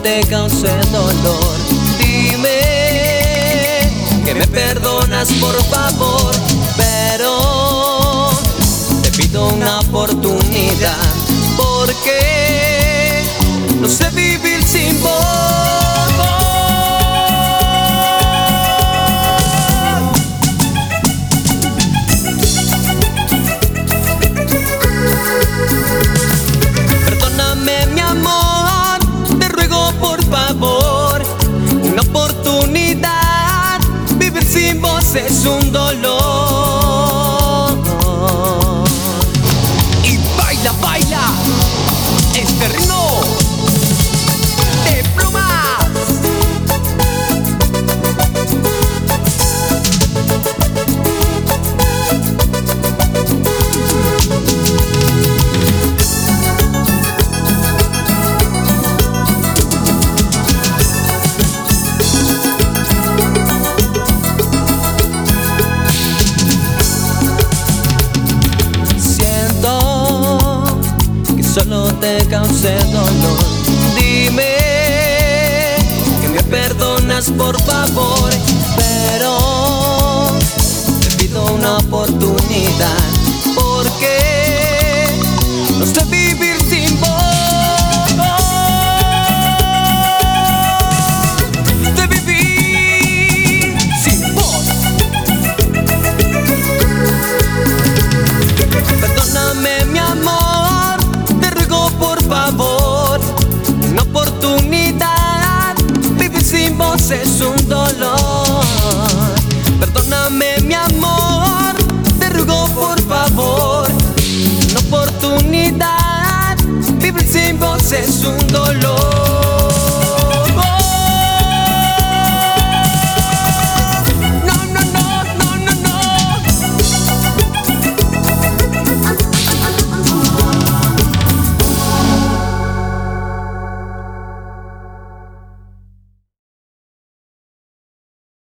te cause dolor. Dime que me perdonas por favor, pero te pido una oportunidad, porque no sé vivir sin vos. Perdóname mi amor, te ruego por favor, una oportunidad. Vivir sin vos es un dolor. Y baila, baila este ritmo de plumas. Solo te cause dolor. Dime que me perdonas por favor, pero te pido una oportunidad, porque no sé vivir sin vos. De vivir sin vos. Perdóname mi amor, por favor, una oportunidad. Vivir sin vos es un dolor.